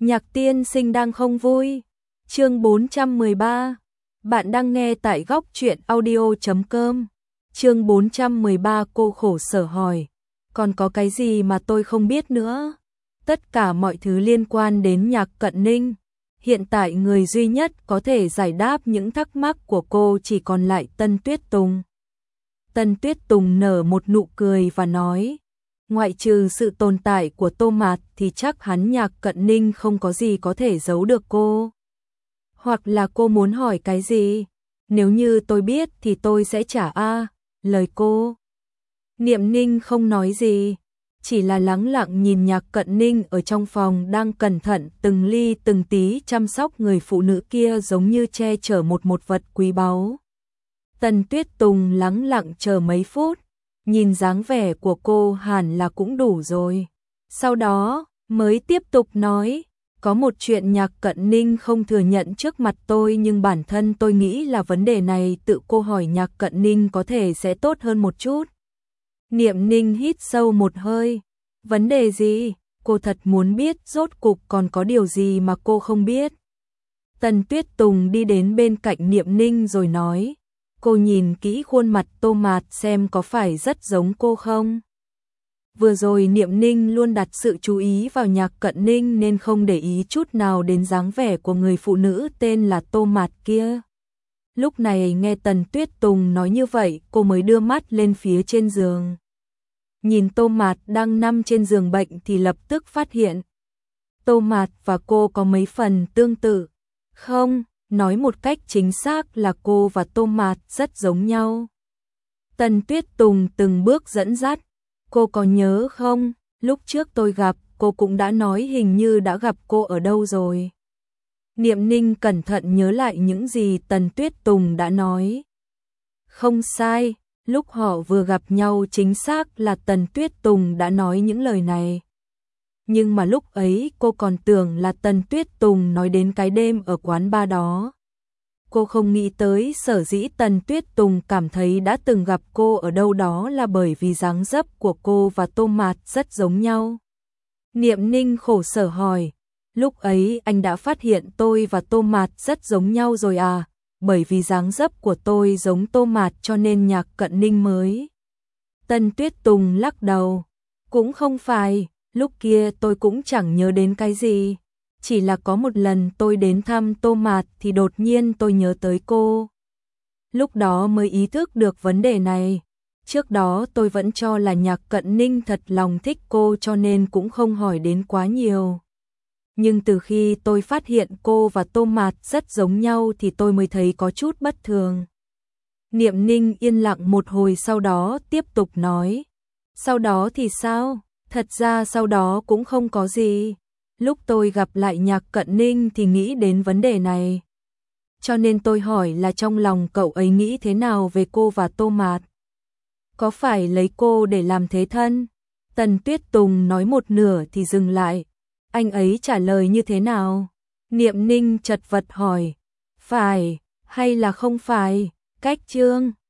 Nhạc tiên sinh đang không vui. Chương 413. Bạn đang nghe tại góc truyện audio.com. Chương 413. Cô khổ sở hỏi. Còn có cái gì mà tôi không biết nữa? Tất cả mọi thứ liên quan đến Nhạc Cận Ninh. Hiện tại người duy nhất có thể giải đáp những thắc mắc của cô chỉ còn lại Tân Tuyết Tùng. Tân Tuyết Tùng nở một nụ cười và nói, ngoại trừ sự tồn tại của Tô Mạt thì chắc hắn Nhạc Cận Ninh không có gì có thể giấu được cô. Hoặc là cô muốn hỏi cái gì? Nếu như tôi biết thì tôi sẽ trả lời cô. Niệm Ninh không nói gì, chỉ là lắng lặng nhìn Nhạc Cận Ninh ở trong phòng đang cẩn thận từng ly từng tí chăm sóc người phụ nữ kia giống như che chở một vật quý báu. Tần Tuyết Tùng lắng lặng chờ mấy phút, nhìn dáng vẻ của cô hẳn là cũng đủ rồi. Sau đó mới tiếp tục nói, có một chuyện Nhạc Cận Ninh không thừa nhận trước mặt tôi nhưng bản thân tôi nghĩ là vấn đề này tự cô hỏi Nhạc Cận Ninh có thể sẽ tốt hơn một chút. Niệm Ninh hít sâu một hơi. Vấn đề gì? Cô thật muốn biết rốt cục còn có điều gì mà cô không biết. Tần Tuyết Tùng đi đến bên cạnh Niệm Ninh rồi nói, cô nhìn kỹ khuôn mặt Tô Mạt xem có phải rất giống cô không? Vừa rồi Niệm Ninh luôn đặt sự chú ý vào Nhạc Cận Ninh nên không để ý chút nào đến dáng vẻ của người phụ nữ tên là Tô Mạt kia. Lúc này nghe Tần Tuyết Tùng nói như vậy, cô mới đưa mắt lên phía trên giường. Nhìn Tô Mạt đang nằm trên giường bệnh thì lập tức phát hiện Tô Mạt và cô có mấy phần tương tự. Không, nói một cách chính xác là cô và Tô Mạt rất giống nhau. Tần Tuyết Tùng từng bước dẫn dắt. Cô có nhớ không, lúc trước tôi gặp cô cũng đã nói hình như đã gặp cô ở đâu rồi. Niệm Ninh cẩn thận nhớ lại những gì Tần Tuyết Tùng đã nói. Không sai, lúc họ vừa gặp nhau chính xác là Tần Tuyết Tùng đã nói những lời này. Nhưng mà lúc ấy cô còn tưởng là Tần Tuyết Tùng nói đến cái đêm ở quán bar đó. Cô không nghĩ tới sở dĩ Tần Tuyết Tùng cảm thấy đã từng gặp cô ở đâu đó là bởi vì dáng dấp của cô và Tô Mạt rất giống nhau. Niệm Ninh khổ sở hỏi, lúc ấy anh đã phát hiện tôi và Tô Mạt rất giống nhau rồi à? Bởi vì dáng dấp của tôi giống Tô Mạt cho nên Nhạc Cận Ninh mới. Tần Tuyết Tùng lắc đầu, cũng không phải, lúc kia tôi cũng chẳng nhớ đến cái gì. Chỉ là có một lần tôi đến thăm Tô Mạt thì đột nhiên tôi nhớ tới cô. Lúc đó mới ý thức được vấn đề này. Trước đó tôi vẫn cho là Nhạc Cận Ninh thật lòng thích cô cho nên cũng không hỏi đến quá nhiều. Nhưng từ khi tôi phát hiện cô và Tô Mạt rất giống nhau thì tôi mới thấy có chút bất thường. Niệm Ninh yên lặng một hồi sau đó tiếp tục nói. Sau đó thì sao? Thật ra sau đó cũng không có gì. Lúc tôi gặp lại Nhạc Cận Ninh thì nghĩ đến vấn đề này. Cho nên tôi hỏi là trong lòng cậu ấy nghĩ thế nào về cô và Tô Mạt. Có phải lấy cô để làm thế thân? Tần Tuyết Tùng nói một nửa thì dừng lại. Anh ấy trả lời như thế nào? Niệm Ninh chật vật hỏi. Phải, hay là không phải? Cách chương